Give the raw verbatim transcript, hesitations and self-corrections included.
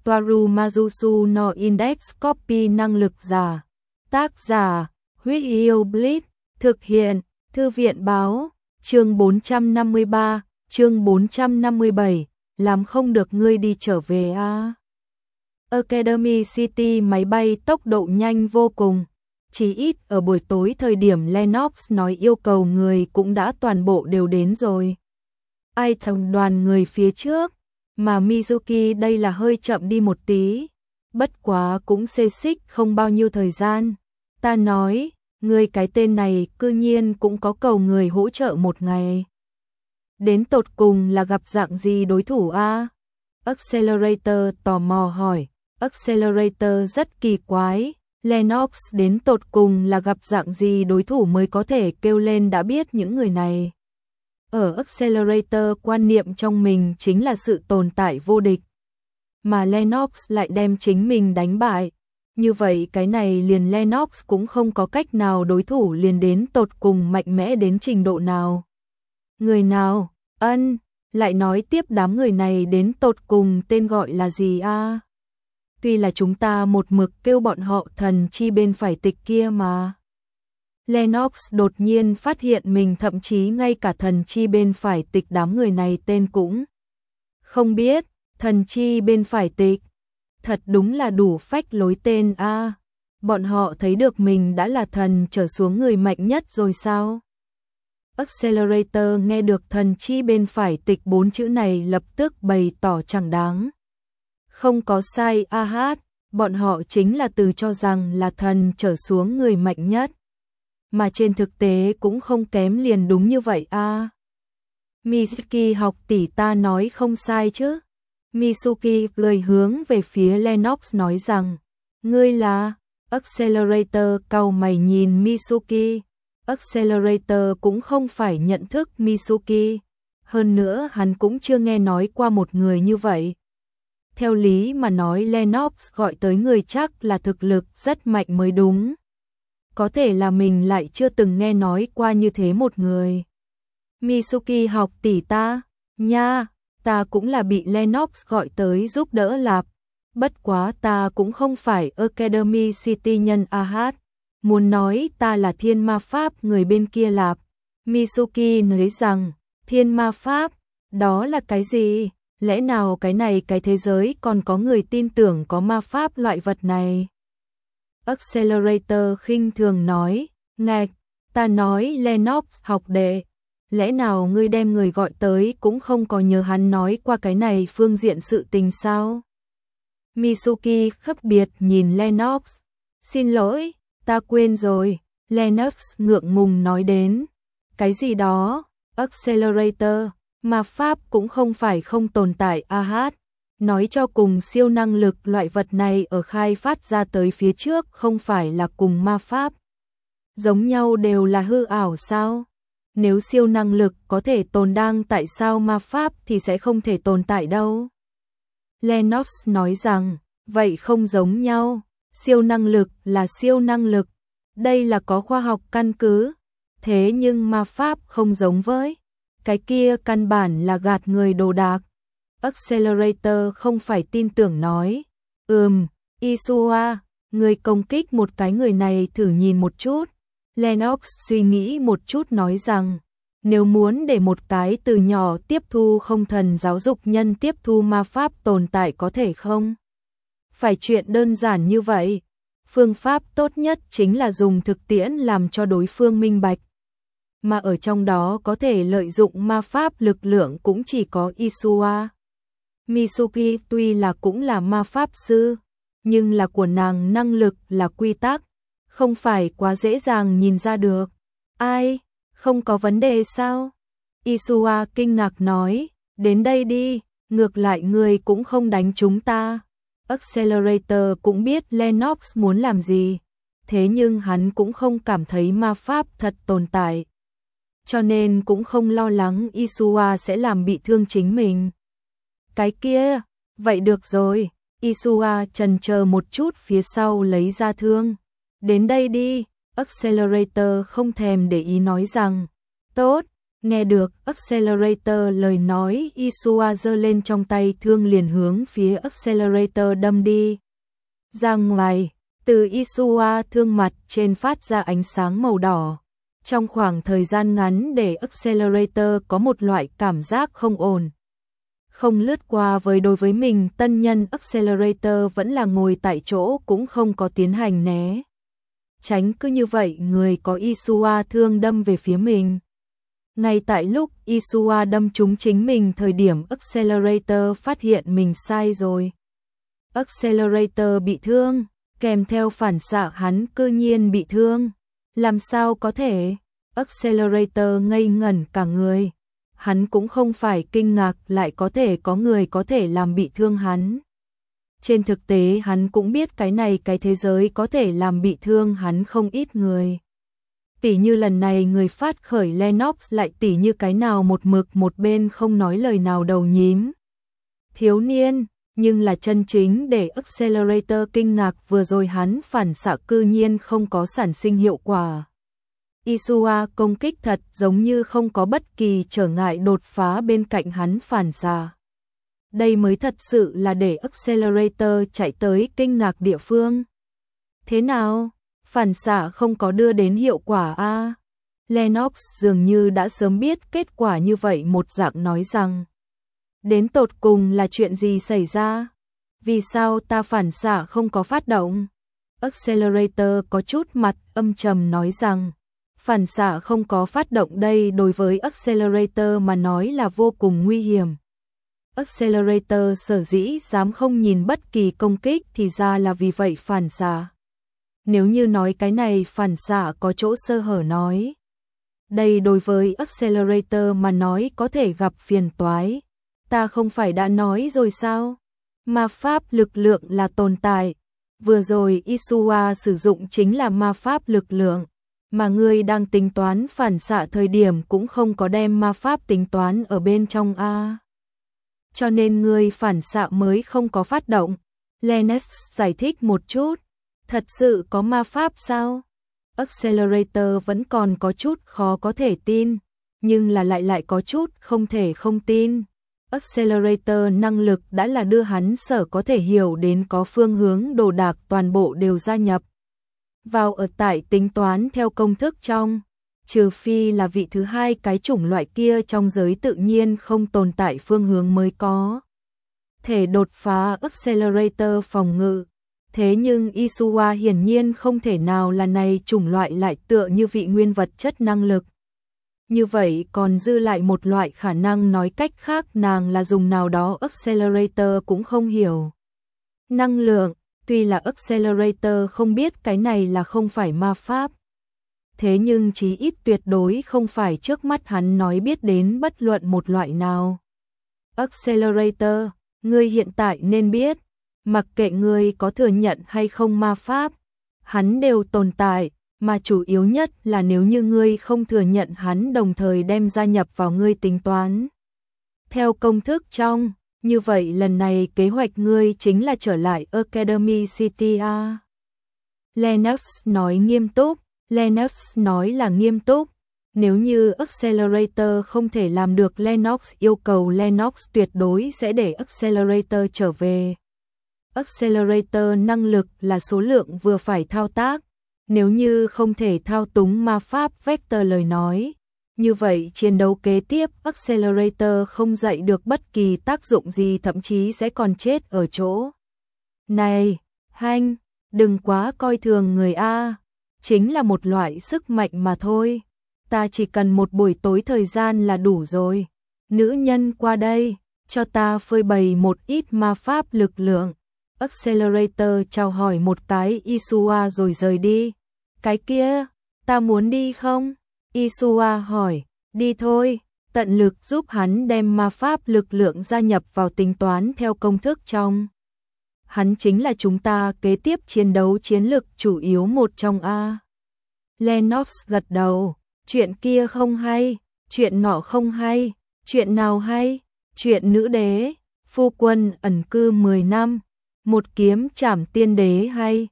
Toaru Majusu no Index Copy năng lực giả. Tác giả, Huyết Yêu Blitz, thực hiện, Thư viện báo, chương bốn trăm năm mươi ba, chương bốn trăm năm mươi bảy, làm không được ngươi đi trở về a. Academy City máy bay tốc độ nhanh vô cùng, chỉ ít ở buổi tối thời điểm Lennox nói yêu cầu người cũng đã toàn bộ đều đến rồi. Ai thầm đoàn người phía trước, mà Mizuki đây là hơi chậm đi một tí, bất quá cũng xê xích không bao nhiêu thời gian. Ta nói, người cái tên này cư nhiên cũng có cầu người hỗ trợ một ngày. Đến tột cùng là gặp dạng gì đối thủ a? Accelerator tò mò hỏi. Accelerator rất kỳ quái, Lennox đến tột cùng là gặp dạng gì đối thủ mới có thể kêu lên đã biết những người này. Ở Accelerator quan niệm trong mình chính là sự tồn tại vô địch, mà Lennox lại đem chính mình đánh bại. Như vậy cái này liền Lennox cũng không có cách nào đối thủ liền đến tột cùng mạnh mẽ đến trình độ nào. Người nào? Ân, lại nói tiếp đám người này đến tột cùng tên gọi là gì a? Tuy là chúng ta một mực kêu bọn họ thần chi bên phải tịch kia mà. Lennox đột nhiên phát hiện mình thậm chí ngay cả thần chi bên phải tịch đám người này tên cũng không biết. Thần chi bên phải tịch, thật đúng là đủ phách lối tên a. Bọn họ thấy được mình đã là thần trở xuống người mạnh nhất rồi sao? Accelerator nghe được thần chi bên phải tịch bốn chữ này lập tức bày tỏ chẳng đáng. Không có sai a hát, bọn họ chính là từ cho rằng là thần trở xuống người mạnh nhất. Mà trên thực tế cũng không kém liền đúng như vậy a. Mizuki học tỷ ta nói không sai chứ? Mizuki cười hướng về phía Lennox nói rằng, ngươi là? Accelerator cau mày nhìn Mizuki. Accelerator cũng không phải nhận thức Mizuki, hơn nữa hắn cũng chưa nghe nói qua một người như vậy. Theo lý mà nói Lennox gọi tới người chắc là thực lực rất mạnh mới đúng. Có thể là mình lại chưa từng nghe nói qua như thế một người. Mizuki học tỷ ta, nha, ta cũng là bị Lennox gọi tới giúp đỡ lạp. Bất quá ta cũng không phải Academy City nhân a hát. Muốn nói ta là thiên ma pháp người bên kia lạp. Mizuki nói rằng, thiên ma pháp, đó là cái gì? Lẽ nào cái này cái thế giới còn có người tin tưởng có ma pháp loại vật này? Accelerator khinh thường nói, ngạch, ta nói Lennox học đệ, lẽ nào ngươi đem người gọi tới cũng không có nhớ hắn nói qua cái này phương diện sự tình sao? Mizuki khấp biệt nhìn Lennox, xin lỗi, ta quên rồi. Lennox ngượng ngùng nói đến, cái gì đó? Accelerator, ma pháp cũng không phải không tồn tại a hát. Nói cho cùng siêu năng lực loại vật này ở khai phát ra tới phía trước không phải là cùng ma pháp. Giống nhau đều là hư ảo sao? Nếu siêu năng lực có thể tồn đang tại sao ma pháp thì sẽ không thể tồn tại đâu? Lennox nói rằng, vậy không giống nhau, siêu năng lực là siêu năng lực, đây là có khoa học căn cứ, thế nhưng ma pháp không giống với, cái kia căn bản là gạt người đồ đạc. Accelerator không phải tin tưởng nói, ừm, Isua, người công kích một cái người này thử nhìn một chút. Lennox suy nghĩ một chút nói rằng, nếu muốn để một cái từ nhỏ tiếp thu không thần giáo dục nhân tiếp thu ma pháp tồn tại có thể không? Phải chuyện đơn giản như vậy. Phương pháp tốt nhất chính là dùng thực tiễn làm cho đối phương minh bạch. Mà ở trong đó có thể lợi dụng ma pháp lực lượng cũng chỉ có Isua. Mizuki tuy là cũng là ma pháp sư, nhưng là của nàng năng lực là quy tắc, không phải quá dễ dàng nhìn ra được. Ai? Không có vấn đề sao? Isua kinh ngạc nói, đến đây đi, ngược lại người cũng không đánh chúng ta. Accelerator cũng biết Lennox muốn làm gì, thế nhưng hắn cũng không cảm thấy ma pháp thật tồn tại. Cho nên cũng không lo lắng Isua sẽ làm bị thương chính mình. Cái kia, vậy được rồi, Isua chần chờ một chút phía sau lấy ra thương. Đến đây đi, Accelerator không thèm để ý nói rằng, tốt, Nghe được Accelerator lời nói, Isua giơ lên trong tay thương liền hướng phía Accelerator đâm đi. Ra ngoài, từ Isua thương mặt trên phát ra ánh sáng màu đỏ. Trong khoảng thời gian ngắn để Accelerator có một loại cảm giác không ổn. Không lướt qua với đối với mình, tân nhân Accelerator vẫn là ngồi tại chỗ cũng không có tiến hành né tránh, cứ như vậy người có Isua thương đâm về phía mình. Ngay tại lúc Isua đâm trúng chính mình thời điểm Accelerator phát hiện mình sai rồi. Accelerator bị thương, kèm theo phản xạ hắn cư nhiên bị thương. Làm sao có thể? Accelerator ngây ngẩn cả người. Hắn cũng không phải kinh ngạc lại có thể có người có thể làm bị thương hắn. Trên thực tế hắn cũng biết cái này cái thế giới có thể làm bị thương hắn không ít người. Tỉ như lần này người phát khởi Lennox, lại tỉ như cái nào một mực một bên không nói lời nào đầu nhím. Thiếu niên, nhưng là chân chính để Accelerator kinh ngạc vừa rồi hắn phản xạ cư nhiên không có sản sinh hiệu quả. Isua công kích thật giống như không có bất kỳ trở ngại đột phá bên cạnh hắn phản xạ. Đây mới thật sự là để Accelerator chạy tới kinh ngạc địa phương. Thế nào? Phản xạ không có đưa đến hiệu quả a? À? Lennox dường như đã sớm biết kết quả như vậy, một dạng nói rằng. Đến tột cùng là chuyện gì xảy ra? Vì sao ta phản xạ không có phát động? Accelerator có chút mặt âm trầm nói rằng. Phản xạ không có phát động đây đối với Accelerator mà nói là vô cùng nguy hiểm. Accelerator sở dĩ dám không nhìn bất kỳ công kích thì ra là vì vậy phản xạ. Nếu như nói cái này phản xạ có chỗ sơ hở nói. Đây đối với Accelerator mà nói có thể gặp phiền toái. Ta không phải đã nói rồi sao? Ma pháp lực lượng là tồn tại. Vừa rồi Isua sử dụng chính là ma pháp lực lượng. Mà ngươi đang tính toán phản xạ thời điểm cũng không có đem ma pháp tính toán ở bên trong a. Cho nên ngươi phản xạ mới không có phát động. Lennox giải thích một chút. Thật sự có ma pháp sao? Accelerator vẫn còn có chút khó có thể tin, nhưng là lại lại có chút không thể không tin. Accelerator năng lực đã là đưa hắn sở có thể hiểu đến có phương hướng đồ đạc toàn bộ đều gia nhập vào ở tại tính toán theo công thức trong, trừ phi là vị thứ hai cái chủng loại kia trong giới tự nhiên không tồn tại phương hướng mới có thể đột phá Accelerator phòng ngự. Thế nhưng Isua hiển nhiên không thể nào là này chủng loại lại tựa như vị nguyên vật chất năng lực. Như vậy còn dư lại một loại khả năng, nói cách khác nàng là dùng nào đó Accelerator cũng không hiểu. Năng lượng, tuy là Accelerator không biết cái này là không phải ma pháp. Thế nhưng chí ít tuyệt đối không phải trước mắt hắn nói biết đến bất luận một loại nào. Accelerator, ngươi hiện tại nên biết. Mặc kệ ngươi có thừa nhận hay không ma pháp, hắn đều tồn tại, mà chủ yếu nhất là nếu như ngươi không thừa nhận hắn đồng thời đem gia nhập vào ngươi tính toán. Theo công thức trong, như vậy lần này kế hoạch ngươi chính là trở lại Academy City a. Lennox nói nghiêm túc, Lennox nói là nghiêm túc. Nếu như Accelerator không thể làm được Lennox yêu cầu, Lennox tuyệt đối sẽ để Accelerator trở về. Accelerator năng lực là số lượng vừa phải thao tác, nếu như không thể thao túng ma pháp vector lời nói, như vậy chiến đấu kế tiếp Accelerator không dậy được bất kỳ tác dụng gì, thậm chí sẽ còn chết ở chỗ. Này, Hanh, đừng quá coi thường người A, chính là một loại sức mạnh mà thôi, ta chỉ cần một buổi tối thời gian là đủ rồi. Nữ nhân qua đây, cho ta phơi bày một ít ma pháp lực lượng. Accelerator chào hỏi một cái Isua rồi rời đi. Cái kia, ta muốn đi không? Isua hỏi, đi thôi, tận lực giúp hắn đem ma pháp lực lượng gia nhập vào tính toán theo công thức trong. Hắn chính là chúng ta kế tiếp chiến đấu chiến lược chủ yếu một trong A. Lennox gật đầu, chuyện kia không hay, chuyện nọ không hay, chuyện nào hay, chuyện nữ đế, phu quân ẩn cư mười năm. Một kiếm trảm tiên đế hay,